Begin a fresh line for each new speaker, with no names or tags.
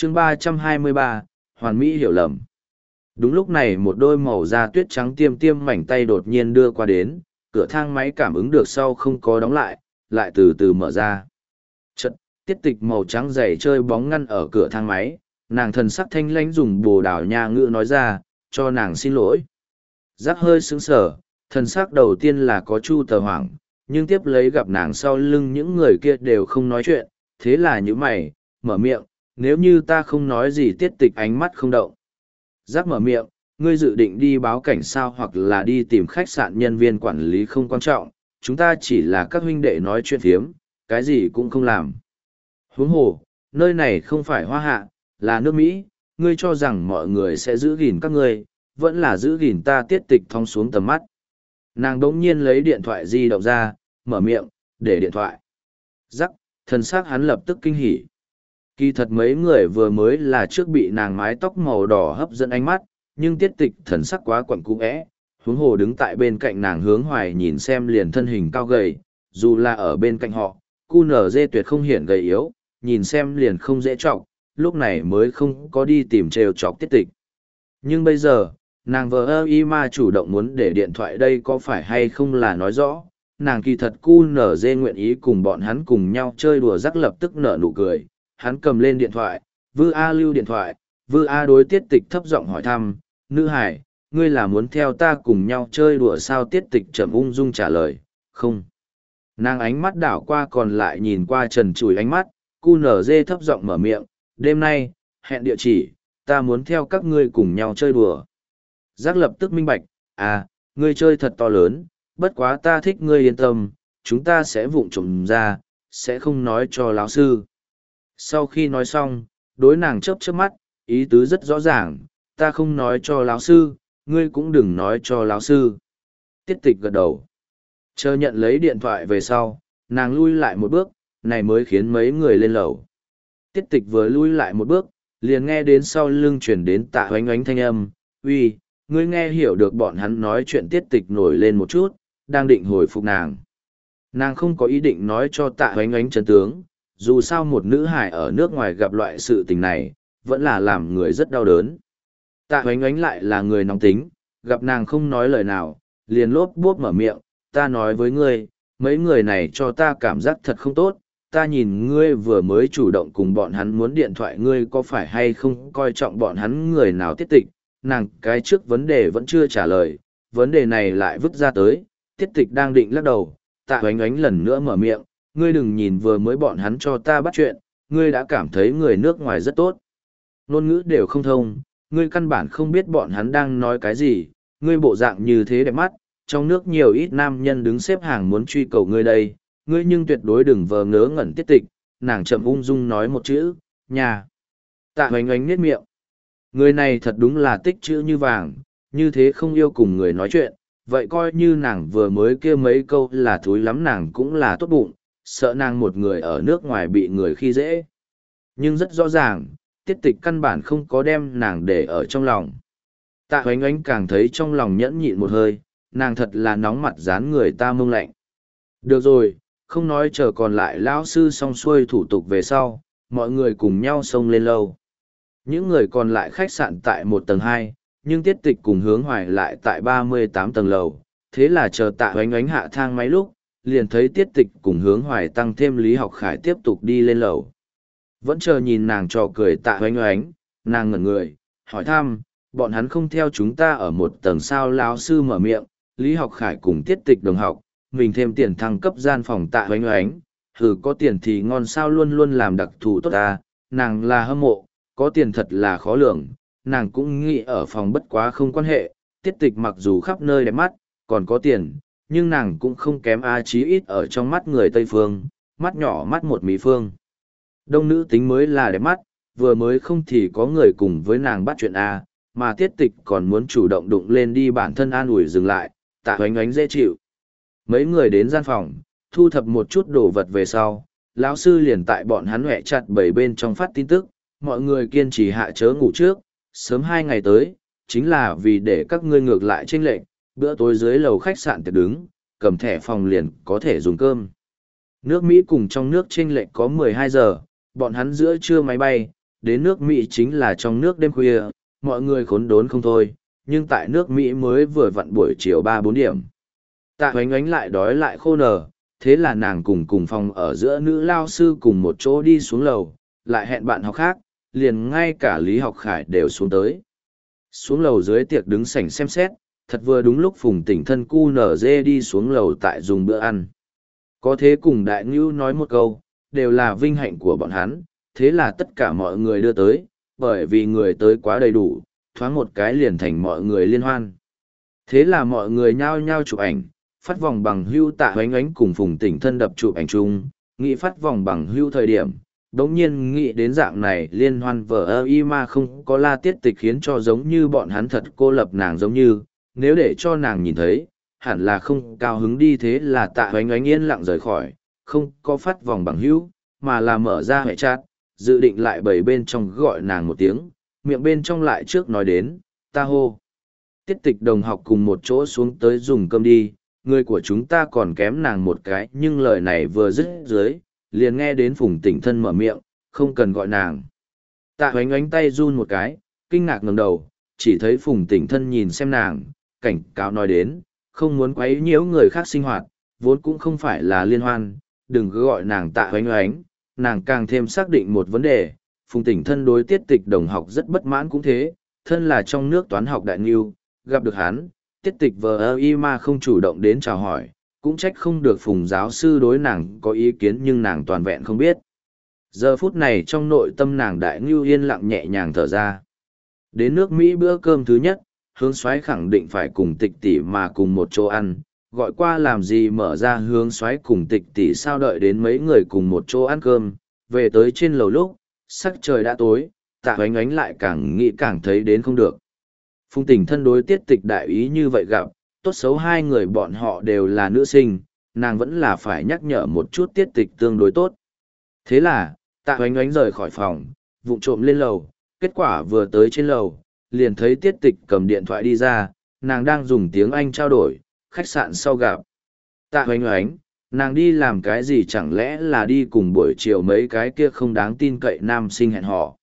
chương 323, hoàn mỹ hiểu lầm. Đúng lúc này một đôi màu da tuyết trắng tiêm tiêm mảnh tay đột nhiên đưa qua đến, cửa thang máy cảm ứng được sau không có đóng lại, lại từ từ mở ra. Chật, tiết tịch màu trắng dày chơi bóng ngăn ở cửa thang máy, nàng thần sắc thanh lãnh dùng bồ đào nha ngữ nói ra, cho nàng xin lỗi. Giác hơi sững sờ, thần sắc đầu tiên là có chu tờ hoảng, nhưng tiếp lấy gặp nàng sau lưng những người kia đều không nói chuyện, thế là như mày, mở miệng, nếu như ta không nói gì tiết tịch ánh mắt không động. Giác mở miệng, ngươi dự định đi báo cảnh sao hoặc là đi tìm khách sạn nhân viên quản lý không quan trọng, chúng ta chỉ là các huynh đệ nói chuyện phiếm, cái gì cũng không làm. Huống hồ, nơi này không phải Hoa Hạ, là nước Mỹ, ngươi cho rằng mọi người sẽ giữ gìn các ngươi, vẫn là giữ gìn ta tiết tịch thong xuống tầm mắt. Nàng đống nhiên lấy điện thoại di động ra, mở miệng, để điện thoại. Rắc, thần sắc hắn lập tức kinh hỉ. Kỳ thật mấy người vừa mới là trước bị nàng mái tóc màu đỏ hấp dẫn ánh mắt, nhưng tiết tịch thần sắc quá quặn cũ ẽ, huống hồ đứng tại bên cạnh nàng hướng hoài nhìn xem liền thân hình cao gầy, dù là ở bên cạnh họ, QNZ tuyệt không hiện gầy yếu, nhìn xem liền không dễ trọng, lúc này mới không có đi tìm trêu chọc tiết tịch. Nhưng bây giờ, nàng vờ ơ y ma chủ động muốn để điện thoại đây có phải hay không là nói rõ, nàng kỳ thật QNZ nguyện ý cùng bọn hắn cùng nhau chơi đùa rắc lập tức nở nụ cười, hắn cầm lên điện thoại, Vư A lưu điện thoại, Vư A đối tiết tịch thấp giọng hỏi thăm, nữ hải, ngươi là muốn theo ta cùng nhau chơi đùa sao tiết tịch chậm ung dung trả lời, không. Nàng ánh mắt đảo qua còn lại nhìn qua trần trùi ánh mắt, QNZ thấp giọng mở miệng, đêm nay, hẹn địa chỉ, ta muốn theo các ngươi cùng nhau chơi đùa. Giác lập tức minh bạch, à, ngươi chơi thật to lớn, bất quá ta thích ngươi yên tâm, chúng ta sẽ vụng trộm ra, sẽ không nói cho lão sư. Sau khi nói xong, đối nàng chớp chớp mắt, ý tứ rất rõ ràng, ta không nói cho lão sư, ngươi cũng đừng nói cho lão sư. Tiết tịch gật đầu. Chờ nhận lấy điện thoại về sau, nàng lui lại một bước, này mới khiến mấy người lên lầu. Tiết tịch vừa lui lại một bước, liền nghe đến sau lưng chuyển đến Tạ Oánh Oánh thanh âm, uy, ngươi nghe hiểu được bọn hắn nói chuyện tiết tịch nổi lên một chút, đang định hồi phục nàng. Nàng không có ý định nói cho Tạ Oánh Oánh chân tướng, dù sao một nữ hải ở nước ngoài gặp loại sự tình này, vẫn là làm người rất đau đớn. Tạ Oánh Oánh lại là người nóng tính, gặp nàng không nói lời nào, liền lốp bốp mở miệng, ta nói với ngươi, mấy người này cho ta cảm giác thật không tốt, ta nhìn ngươi vừa mới chủ động cùng bọn hắn muốn điện thoại ngươi có phải hay không coi trọng bọn hắn người nào tiết tịch, nàng cái trước vấn đề vẫn chưa trả lời, vấn đề này lại vứt ra tới, tiết tịch đang định lắc đầu, Tạ Oánh Oánh lần nữa mở miệng, ngươi đừng nhìn vừa mới bọn hắn cho ta bắt chuyện, ngươi đã cảm thấy người nước ngoài rất tốt. Ngôn ngữ đều không thông, ngươi căn bản không biết bọn hắn đang nói cái gì, ngươi bộ dạng như thế đẹp mắt, trong nước nhiều ít nam nhân đứng xếp hàng muốn truy cầu ngươi đây, ngươi nhưng tuyệt đối đừng vờ ngớ ngẩn tiết tịch, nàng chậm ung dung nói một chữ, nhà. Tạ Oánh Oánh nhếch miệng. Người này thật đúng là tích chữ như vàng, như thế không yêu cùng người nói chuyện, vậy coi như nàng vừa mới kêu mấy câu là thúi lắm nàng cũng là tốt bụng, sợ nàng một người ở nước ngoài bị người khi dễ. Nhưng rất rõ ràng, tiết tịch căn bản không có đem nàng để ở trong lòng. Tạ Oánh Oánh càng thấy trong lòng nhẫn nhịn một hơi, nàng thật là nóng mặt dán người ta mông lạnh. Được rồi, không nói chờ còn lại lão sư xong xuôi thủ tục về sau, mọi người cùng nhau xông lên lâu. Những người còn lại khách sạn tại 1 tầng 2, nhưng tiết tịch cùng hướng hoài lại tại 38 tầng lầu. Thế là chờ Tạ Oánh Oánh hạ thang máy lúc, liền thấy tiết tịch cùng hướng hoài tăng thêm Lý Học Khải tiếp tục đi lên lầu. Vẫn chờ nhìn nàng trò cười Tạ Oánh Oánh, nàng ngẩn người, hỏi thăm, bọn hắn không theo chúng ta ở 1 tầng sao lão sư mở miệng, Lý Học Khải cùng tiết tịch đồng học, mình thêm tiền thăng cấp gian phòng Tạ Oánh Oánh, có tiền thì ngon sao luôn luôn làm đặc thù tốt ta, nàng là hâm mộ, có tiền thật là khó lường, nàng cũng nghĩ ở phòng bất quá không quan hệ, tiết tịch mặc dù khắp nơi đẹp mắt, còn có tiền, nhưng nàng cũng không kém chí ít ở trong mắt người Tây Phương, mắt nhỏ mắt một Mỹ Phương. Đông nữ tính mới là đẹp mắt, vừa mới không thì có người cùng với nàng bắt chuyện mà tiết tịch còn muốn chủ động đụng lên đi bản thân an ủi dừng lại, Tạ Oánh Oánh dễ chịu. Mấy người đến gian phòng, thu thập một chút đồ vật về sau, lão sư liền tại bọn hắn huệ chặt bảy bên trong phát tin tức, mọi người kiên trì hạ chớ ngủ trước, sớm 2 ngày tới, chính là vì để các ngươi ngược lại chênh lệch, bữa tối dưới lầu khách sạn tiệc đứng, cầm thẻ phòng liền có thể dùng cơm. Nước Mỹ cùng trong nước chênh lệch có 12 giờ, bọn hắn giữa trưa máy bay, đến nước Mỹ chính là trong nước đêm khuya, mọi người khốn đốn không thôi, nhưng tại nước Mỹ mới vừa vặn buổi chiều 3-4 điểm. Tạ Hoánh Oánh lại đói lại khô nở, thế là nàng cùng phòng ở giữa nữ lao sư cùng một chỗ đi xuống lầu, lại hẹn bạn học khác, liền ngay cả Lý Học Khải đều xuống tới. Xuống lầu dưới tiệc đứng sảnh xem xét, thật vừa đúng lúc Phùng Tỉnh Thân cu nở dê đi xuống lầu tại dùng bữa ăn. Có thế cùng Đại Ngưu nói một câu, đều là vinh hạnh của bọn hắn, thế là tất cả mọi người đưa tới, bởi vì người tới quá đầy đủ, thoáng một cái liền thành mọi người liên hoan. Thế là mọi người nhao nhao chụp ảnh, phát vòng bằng hưu Tạ Hoánh Oánh cùng Phùng Tỉnh Thân đập chụp ảnh chung, nghĩ phát vòng bằng hưu thời điểm. Đống nhiên nghĩ đến dạng này liên hoan vở ơ y mà không có la tiết tịch khiến cho giống như bọn hắn thật cô lập nàng giống như, nếu để cho nàng nhìn thấy, hẳn là không cao hứng đi. Thế là Tạ Hoánh Oánh yên lặng rời khỏi, không có phát vòng bằng hữu, mà là mở ra hệ chat, dự định lại bầy bên trong gọi nàng một tiếng, miệng bên trong lại trước nói đến, ta hô. Tiết tịch đồng học cùng một chỗ xuống tới dùng cơm đi, người của chúng ta còn kém nàng một cái, nhưng lời này vừa dứt dưới, liền nghe đến Phùng Tỉnh Thân mở miệng, không cần gọi nàng. Tạ Hoánh Oánh tay run một cái, kinh ngạc ngẩng đầu, chỉ thấy Phùng Tỉnh Thân nhìn xem nàng, cảnh cáo nói đến, không muốn quấy nhiễu người khác sinh hoạt, vốn cũng không phải là liên hoan, đừng cứ gọi nàng Tạ Hoánh Oánh. Nàng càng thêm xác định một vấn đề, Phùng Tỉnh Thân đối tiết tịch đồng học rất bất mãn cũng thế, thân là trong nước toán học đại nghiêu, gặp được hắn, tiết tịch vờ y mà không chủ động đến chào hỏi, cũng trách không được Phùng giáo sư đối nàng có ý kiến nhưng nàng toàn vẹn không biết. Giờ phút này trong nội tâm nàng đại ngưu yên lặng nhẹ nhàng thở ra. Đến nước Mỹ bữa cơm thứ nhất, Hướng Soái khẳng định phải cùng Tịch tỷ mà cùng một chỗ ăn, gọi qua làm gì mở ra Hướng Soái cùng Tịch tỷ sao đợi đến mấy người cùng một chỗ ăn cơm, về tới trên lầu lúc, sắc trời đã tối, Tạ Hoánh Oánh lại càng nghĩ càng thấy đến không được. Phùng Tỉnh Thân đối tiết tịch đại ý như vậy gặp, tốt xấu hai người bọn họ đều là nữ sinh, nàng vẫn là phải nhắc nhở một chút tiết tịch tương đối tốt. Thế là, Tạ Hoánh Oánh rời khỏi phòng, vụng trộm lên lầu, kết quả vừa tới trên lầu, liền thấy tiết tịch cầm điện thoại đi ra, nàng đang dùng tiếng Anh trao đổi, khách sạn sau gặp. Tạ Hoánh Oánh, nàng đi làm cái gì chẳng lẽ là đi cùng buổi chiều mấy cái kia không đáng tin cậy nam sinh hẹn hò.